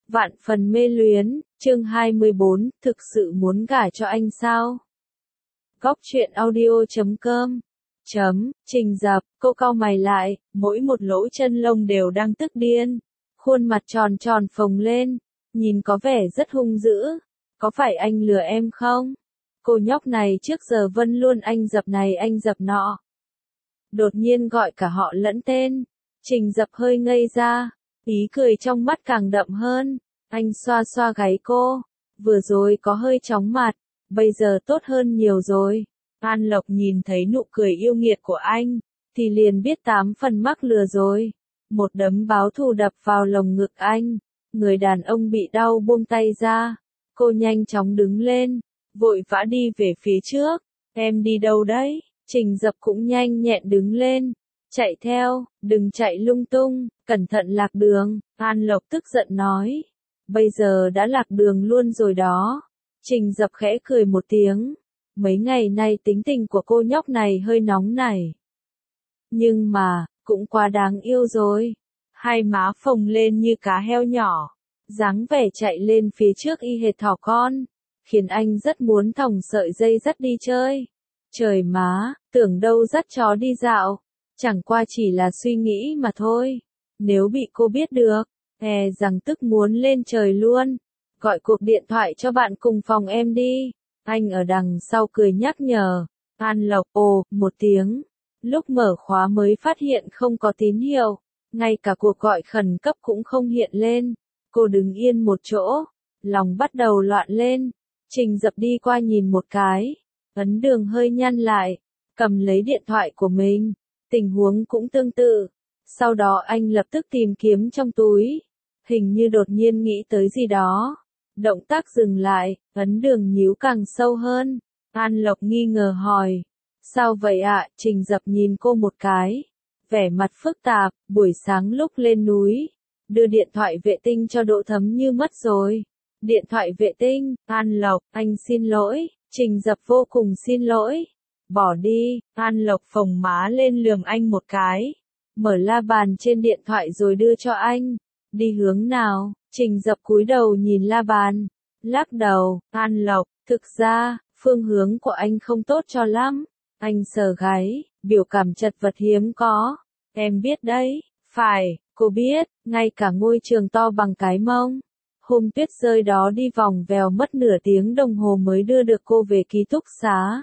Vạn phần mê luyến, chương 24, thực sự muốn gả cho anh sao? Góc truyện audio.com Trình Dập, cô cau mày lại, mỗi một lỗ chân lông đều đang tức điên. Khuôn mặt tròn tròn phồng lên, nhìn có vẻ rất hung dữ. Có phải anh lừa em không? Cô nhóc này trước giờ vân luôn anh Dập này anh Dập nọ. Đột nhiên gọi cả họ lẫn tên. Trình Dập hơi ngây ra, ý cười trong mắt càng đậm hơn. Anh xoa xoa gáy cô, vừa rồi có hơi chóng mặt, bây giờ tốt hơn nhiều rồi. An Lộc nhìn thấy nụ cười yêu nghiệt của anh, thì liền biết 8 phần mắc lừa rồi. Một đấm báo thù đập vào lồng ngực anh, người đàn ông bị đau buông tay ra. Cô nhanh chóng đứng lên, vội vã đi về phía trước. Em đi đâu đấy? Trình Dập cũng nhanh nhẹn đứng lên, chạy theo, đừng chạy lung tung, cẩn thận lạc đường. An Lộc tức giận nói, bây giờ đã lạc đường luôn rồi đó. Trình Dập khẽ cười một tiếng, mấy ngày nay tính tình của cô nhóc này hơi nóng nảy. Nhưng mà, cũng quá đáng yêu rồi. Hai má phồng lên như cá heo nhỏ, dáng vẻ chạy lên phía trước y hệt thỏ con, khiến anh rất muốn thòng sợi dây dắt đi chơi. Trời má, tưởng đâu dắt chó đi dạo, chẳng qua chỉ là suy nghĩ mà thôi. Nếu bị cô biết được, rằng tức muốn lên trời luôn. Gọi cuộc điện thoại cho bạn cùng phòng em đi. Anh ở đằng sau cười nhắc nhở. An Lộc ồ một tiếng. Lúc mở khóa mới phát hiện không có tín hiệu. Ngay cả cuộc gọi khẩn cấp cũng không hiện lên. Cô đứng yên một chỗ, lòng bắt đầu loạn lên. Trình Dập đi qua nhìn một cái, ấn đường hơi nhăn lại, cầm lấy điện thoại của mình. Tình huống cũng tương tự. Sau đó anh lập tức tìm kiếm trong túi. Hình như đột nhiên nghĩ tới gì đó. Động tác dừng lại, ấn đường nhíu càng sâu hơn. An Lộc nghi ngờ hỏi. Sao vậy ạ? Trình Dập nhìn cô một cái. Vẻ mặt phức tạp, buổi sáng lúc lên núi. Đưa điện thoại vệ tinh cho Đỗ Thấm Như mất rồi. Điện thoại vệ tinh, An Lộc, anh xin lỗi. Trình Dập vô cùng xin lỗi. Bỏ đi, An Lộc phồng má lên lườm anh một cái. Mở la bàn trên điện thoại rồi đưa cho anh. Đi hướng nào? Trình Dập cúi đầu nhìn la bàn. Lắc đầu, An Lộc, thực ra, phương hướng của anh không tốt cho lắm. Anh sờ gáy, biểu cảm chật vật hiếm có. Em biết đấy, phải, cô biết, ngay cả ngôi trường to bằng cái mông. Hôm tuyết rơi đó đi vòng vèo mất nửa tiếng đồng hồ mới đưa được cô về ký túc xá.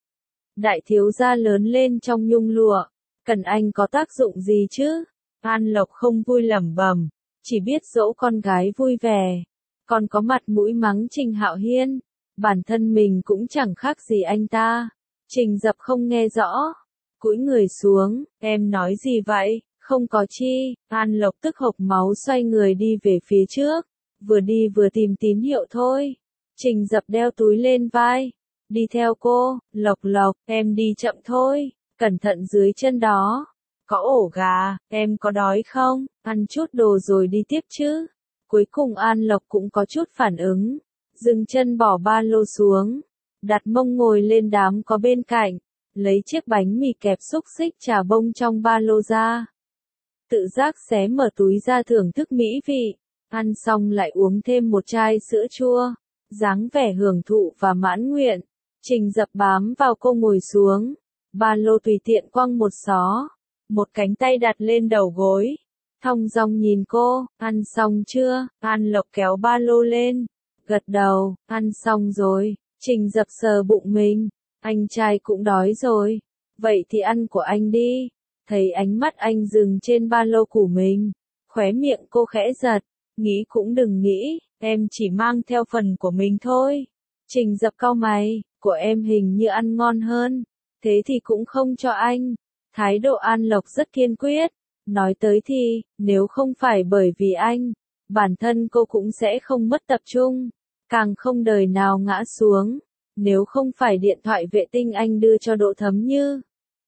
Đại thiếu gia lớn lên trong nhung lụa, cần anh có tác dụng gì chứ? An Lộc không vui lẩm bẩm, chỉ biết dỗ con gái vui vẻ. Còn có mặt mũi mắng Trình Hạo Hiên, bản thân mình cũng chẳng khác gì anh ta. Trình Dập không nghe rõ, cúi người xuống, em nói gì vậy? Không có chi. An Lộc tức hộc máu xoay người đi về phía trước, vừa đi vừa tìm tín hiệu thôi. Trình Dập đeo túi lên vai, đi theo cô. Lộc Lộc, em đi chậm thôi, cẩn thận dưới chân đó. Có ổ gà, em có đói không? Ăn chút đồ rồi đi tiếp chứ. Cuối cùng An Lộc cũng có chút phản ứng, dừng chân bỏ ba lô xuống, đặt mông ngồi lên đám có bên cạnh, lấy chiếc bánh mì kẹp xúc xích trà bông trong ba lô ra. Tự giác xé mở túi ra thưởng thức mỹ vị, ăn xong lại uống thêm một chai sữa chua, dáng vẻ hưởng thụ và mãn nguyện. Trình Dập bám vào cô ngồi xuống, ba lô tùy tiện quăng một xó, một cánh tay đặt lên đầu gối. Thong dong nhìn cô, ăn xong chưa? An Lộc kéo ba lô lên, gật đầu, ăn xong rồi. Trình Dập sờ bụng mình, anh trai cũng đói rồi, vậy thì ăn của anh đi. Thấy ánh mắt anh dừng trên ba lô của mình, khóe miệng cô khẽ giật, nghĩ cũng đừng nghĩ, em chỉ mang theo phần của mình thôi. Trình Dập cau mày, của em hình như ăn ngon hơn, thế thì cũng không cho anh. Thái độ An Lộc rất kiên quyết. Nói tới thì, nếu không phải bởi vì anh, bản thân cô cũng sẽ không mất tập trung, càng không đời nào ngã xuống, nếu không phải điện thoại vệ tinh anh đưa cho Đỗ Thấm Như.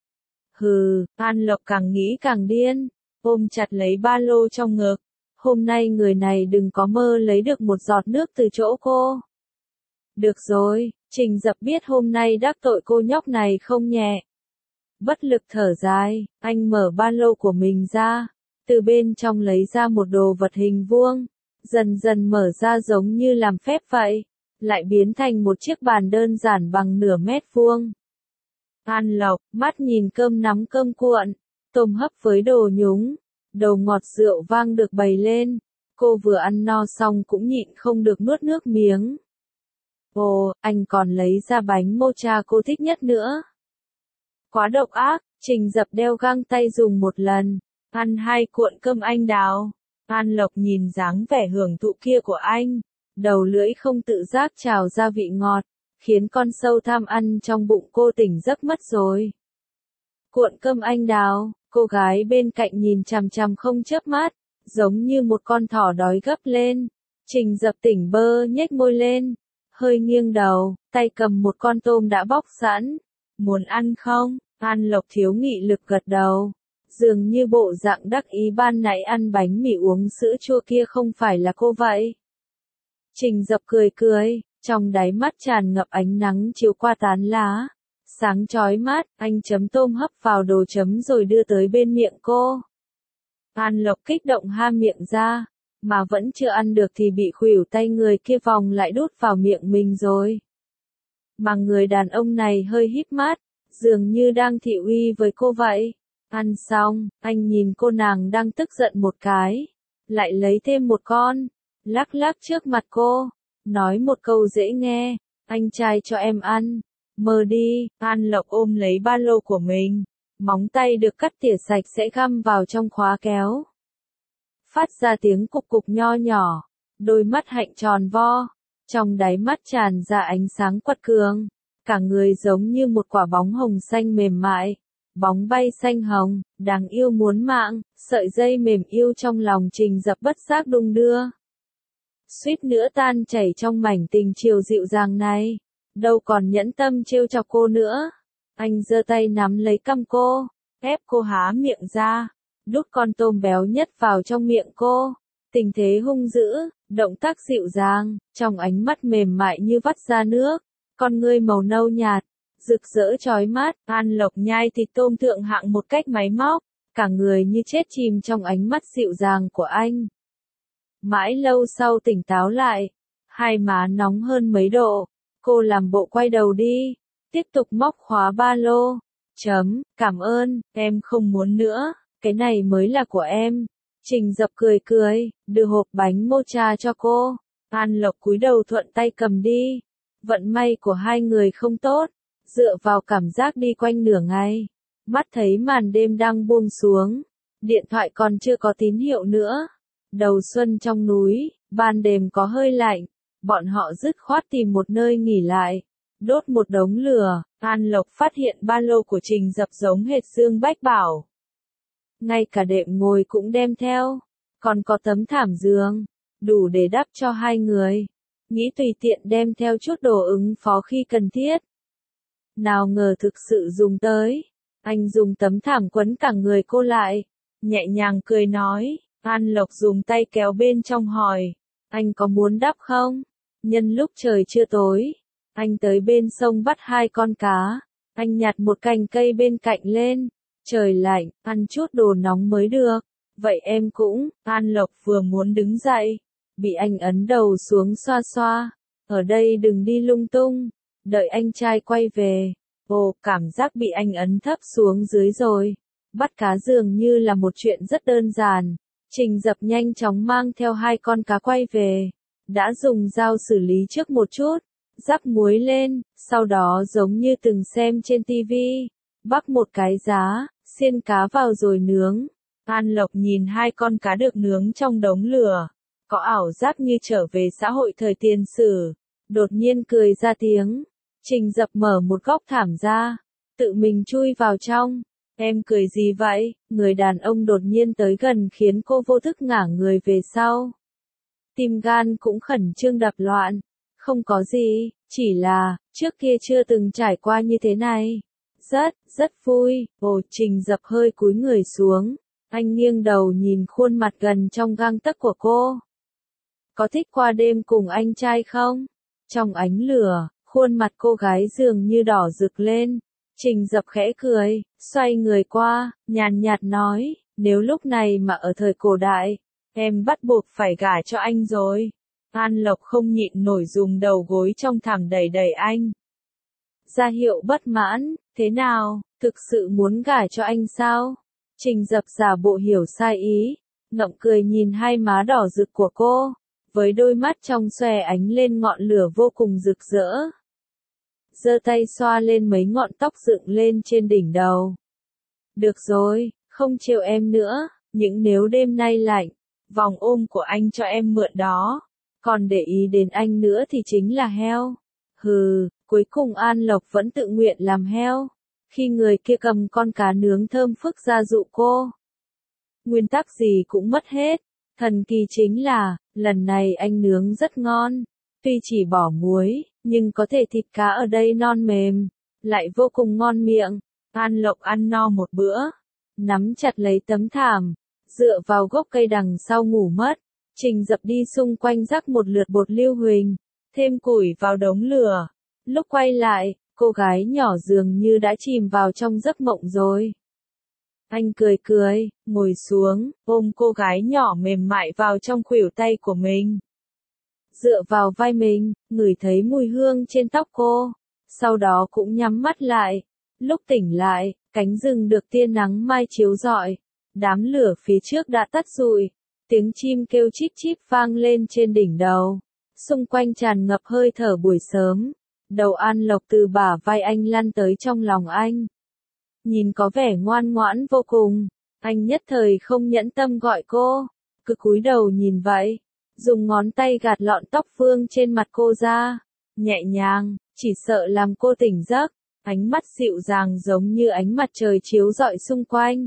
Hừ, An Lộc càng nghĩ càng điên, ôm chặt lấy ba lô trong ngực. Hôm nay người này đừng có mơ lấy được một giọt nước từ chỗ cô. Được rồi, Trình Dập biết hôm nay đắc tội cô nhóc này không nhẹ. Bất lực thở dài, anh mở ba lô của mình ra, từ bên trong lấy ra một đồ vật hình vuông, dần dần mở ra giống như làm phép vậy, lại biến thành một chiếc bàn đơn giản bằng nửa mét vuông. An Lộc, mắt nhìn cơm nắm cơm cuộn, tôm hấp với đồ nhúng, đầu ngọt rượu vang được bày lên. Cô vừa ăn no xong cũng nhịn không được nuốt nước miếng. Ồ, anh còn lấy ra bánh mocha cô thích nhất nữa. Quá độc ác, Trình Dập đeo găng tay dùng một lần, ăn 2 cuộn cơm anh đào. An Lộc nhìn dáng vẻ hưởng thụ kia của anh, đầu lưỡi không tự giác trào ra vị ngọt, khiến con sâu tham ăn trong bụng cô tỉnh giấc mất rồi. Cuộn cơm anh đào, cô gái bên cạnh nhìn chằm chằm không chớp mắt, giống như một con thỏ đói gấp lên. Trình Dập tỉnh bơ nhếch môi lên, hơi nghiêng đầu, tay cầm một con tôm đã bóc sẵn. Muốn ăn không? An Lộc thiếu nghị lực gật đầu. Dường như bộ dạng đắc ý ban nãy ăn bánh mì uống sữa chua kia không phải là cô vậy. Trình Dập cười cười, trong đáy mắt tràn ngập ánh nắng chiếu qua tán lá. Sáng chói mắt, anh chấm tôm hấp vào đồ chấm rồi đưa tới bên miệng cô. An Lộc kích động ha miệng ra, mà vẫn chưa ăn được thì bị khuỷu tay người kia vòng lại đút vào miệng mình rồi. Mà người đàn ông này hơi híp mắt, dường như đang thị uy với cô vậy. Ăn xong, anh nhìn cô nàng đang tức giận một cái, lại lấy thêm một con, lắc lắc trước mặt cô, nói một câu dễ nghe, anh trai cho em ăn, mơ đi. An Lộc ôm lấy ba lô của mình, móng tay được cắt tỉa sạch sẽ găm vào trong khóa kéo. Phát ra tiếng cục cục nho nhỏ, đôi mắt hạnh tròn vo, trong đáy mắt tràn ra ánh sáng quật cường, cả người giống như một quả bóng hồng xanh mềm mại. Bóng bay xanh hồng, đáng yêu muốn mạng, sợi dây mềm yêu trong lòng Trình Dập bất giác đung đưa. Suýt nữa tan chảy trong mảnh tình chiều dịu dàng này, đâu còn nhẫn tâm trêu chọc cô nữa. Anh giơ tay nắm lấy cằm cô, ép cô há miệng ra, đút con tôm béo nhất vào trong miệng cô. Tình thế hung dữ, động tác dịu dàng, trong ánh mắt mềm mại như vắt ra nước, con ngươi màu nâu nhạt, rực rỡ chói mắt. An Lộc nhai thịt tôm thượng hạng một cách máy móc, cả người như chết chìm trong ánh mắt dịu dàng của anh. Mãi lâu sau tỉnh táo lại, hai má nóng hơn mấy độ, cô làm bộ quay đầu đi, tiếp tục móc khóa ba lô. Cảm ơn, em không muốn nữa, cái này mới là của em. Trình Dập cười cười, đưa hộp bánh mocha cho cô. An Lộc cúi đầu thuận tay cầm đi. Vận may của hai người không tốt, dựa vào cảm giác đi quanh nửa ngày. Mắt thấy màn đêm đang buông xuống, điện thoại còn chưa có tín hiệu nữa. Đầu xuân trong núi, ban đêm có hơi lạnh, bọn họ dứt khoát tìm một nơi nghỉ lại, đốt một đống lửa. An Lộc phát hiện ba lô của Trình Dập giống hệt Dương Bách Bảo. Ngay cả đệm ngồi cũng đem theo, còn có tấm thảm giường, đủ để đắp cho hai người. Nghĩ tùy tiện đem theo chút đồ ứng phó khi cần thiết. Nào ngờ thực sự dùng tới, anh dùng tấm thảm quấn cả người cô lại, nhẹ nhàng cười nói. An Lộc dùng tay kéo bên trong hỏi, anh có muốn đắp không? Nhân lúc trời chưa tối, anh tới bên sông bắt 2 con cá, anh nhặt một cành cây bên cạnh lên, trời lạnh, ăn chút đồ nóng mới được. Vậy em cũng. An Lộc vừa muốn đứng dậy, bị anh ấn đầu xuống xoa xoa, ở đây đừng đi lung tung, đợi anh trai quay về. Ồ, cảm giác bị anh ấn thấp xuống dưới rồi. Bắt cá dường như là một chuyện rất đơn giản. Trình Dập nhanh chóng mang theo 2 con cá quay về, đã dùng dao xử lý trước một chút, rắc muối lên, sau đó giống như từng xem trên tivi, bắc một cái giá, xiên cá vào rồi nướng. An Lộc nhìn 2 con cá được nướng trong đống lửa, có ảo giác như trở về xã hội thời tiền sử, đột nhiên cười ra tiếng. Trình Dập mở một góc thảm ra, tự mình chui vào trong. Em cười gì vậy? Người đàn ông đột nhiên tới gần khiến cô vô thức ngả người về sau. Tim gan cũng khẩn trương đập loạn. Không có gì, chỉ là, trước kia chưa từng trải qua như thế này. Rất vui. Ồ, Trình Dập hơi cúi người xuống. Anh nghiêng đầu nhìn khuôn mặt gần trong gang tấc của cô. Có thích qua đêm cùng anh trai không? Trong ánh lửa, khuôn mặt cô gái dường như đỏ rực lên. Trình Dập khẽ cười, xoay người qua, nhàn nhạt nói, nếu lúc này mà ở thời cổ đại, em bắt buộc phải gả cho anh rồi. An Lộc không nhịn nổi dùng đầu gối trong thảm đẩy đẩy anh. Ra hiệu bất mãn, thế nào, thực sự muốn gả cho anh sao? Trình Dập giả bộ hiểu sai ý, ngậm cười nhìn hai má đỏ rực của cô, với đôi mắt trong xòe ánh lên ngọn lửa vô cùng rực rỡ. Giơ tay xoa lên mấy ngọn tóc dựng lên trên đỉnh đầu. Được rồi, không trêu em nữa, những nếu đêm nay lạnh, vòng ôm của anh cho em mượn đó. Còn để ý đến anh nữa thì chính là heo. Hừ, cuối cùng An Lộc vẫn tự nguyện làm heo. Khi người kia cầm con cá nướng thơm phức ra dụ cô. Nguyên tắc gì cũng mất hết. Thần kỳ chính là, lần này anh nướng rất ngon. Tuy chỉ bỏ muối, nhưng có thể thịt cá ở đây non mềm, lại vô cùng ngon miệng. An Lộc ăn no một bữa, nắm chặt lấy tấm thảm, dựa vào gốc cây đằng sau ngủ mất. Trình Dập đi xung quanh rắc một lượt bột lưu huỳnh, thêm củi vào đống lửa. Lúc quay lại, cô gái nhỏ dường như đã chìm vào trong giấc mộng rồi. Anh cười cười, ngồi xuống, ôm cô gái nhỏ mềm mại vào trong khuỷu tay của mình. Dựa vào vai mình, ngửi thấy mùi hương trên tóc cô, sau đó cũng nhắm mắt lại. Lúc tỉnh lại, cánh rừng được tia nắng mai chiếu rọi, đám lửa phía trước đã tắt rụi, tiếng chim kêu chíp chíp vang lên trên đỉnh đầu, xung quanh tràn ngập hơi thở buổi sớm. Đầu An Lộc từ bả vai anh lăn tới trong lòng anh. Nhìn có vẻ ngoan ngoãn vô cùng, anh nhất thời không nhẫn tâm gọi cô, cứ cúi đầu nhìn vậy, dùng ngón tay gạt lọn tóc vương trên mặt cô ra, nhẹ nhàng, chỉ sợ làm cô tỉnh giấc, ánh mắt dịu dàng giống như ánh mặt trời chiếu rọi xung quanh.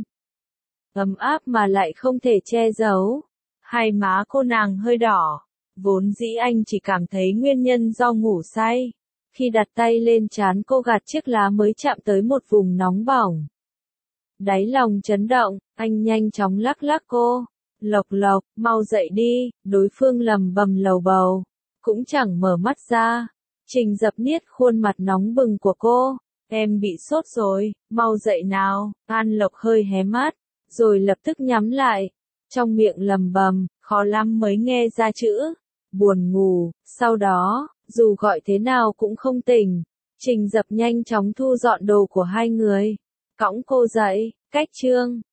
Ấm áp mà lại không thể che giấu, hai má cô nàng hơi đỏ, vốn dĩ anh chỉ cảm thấy nguyên nhân do ngủ say. Khi đặt tay lên trán cô gạt chiếc lá mới chạm tới một vùng nóng bỏng. Đáy lòng chấn động, anh nhanh chóng lắc lắc cô. Lộc Lộc, mau dậy đi, đối phương lầm bầm lầu bầu, cũng chẳng mở mắt ra. Trình Dập niết khuôn mặt nóng bừng của cô. Em bị sốt rồi, mau dậy nào. An Lộc hơi hé mắt, rồi lập tức nhắm lại. Trong miệng lầm bầm, khó lắm mới nghe ra chữ. Buồn ngủ, sau đó, dù gọi thế nào cũng không tỉnh. Trình Dập nhanh chóng thu dọn đồ của hai người, cõng cô dậy, cách chương.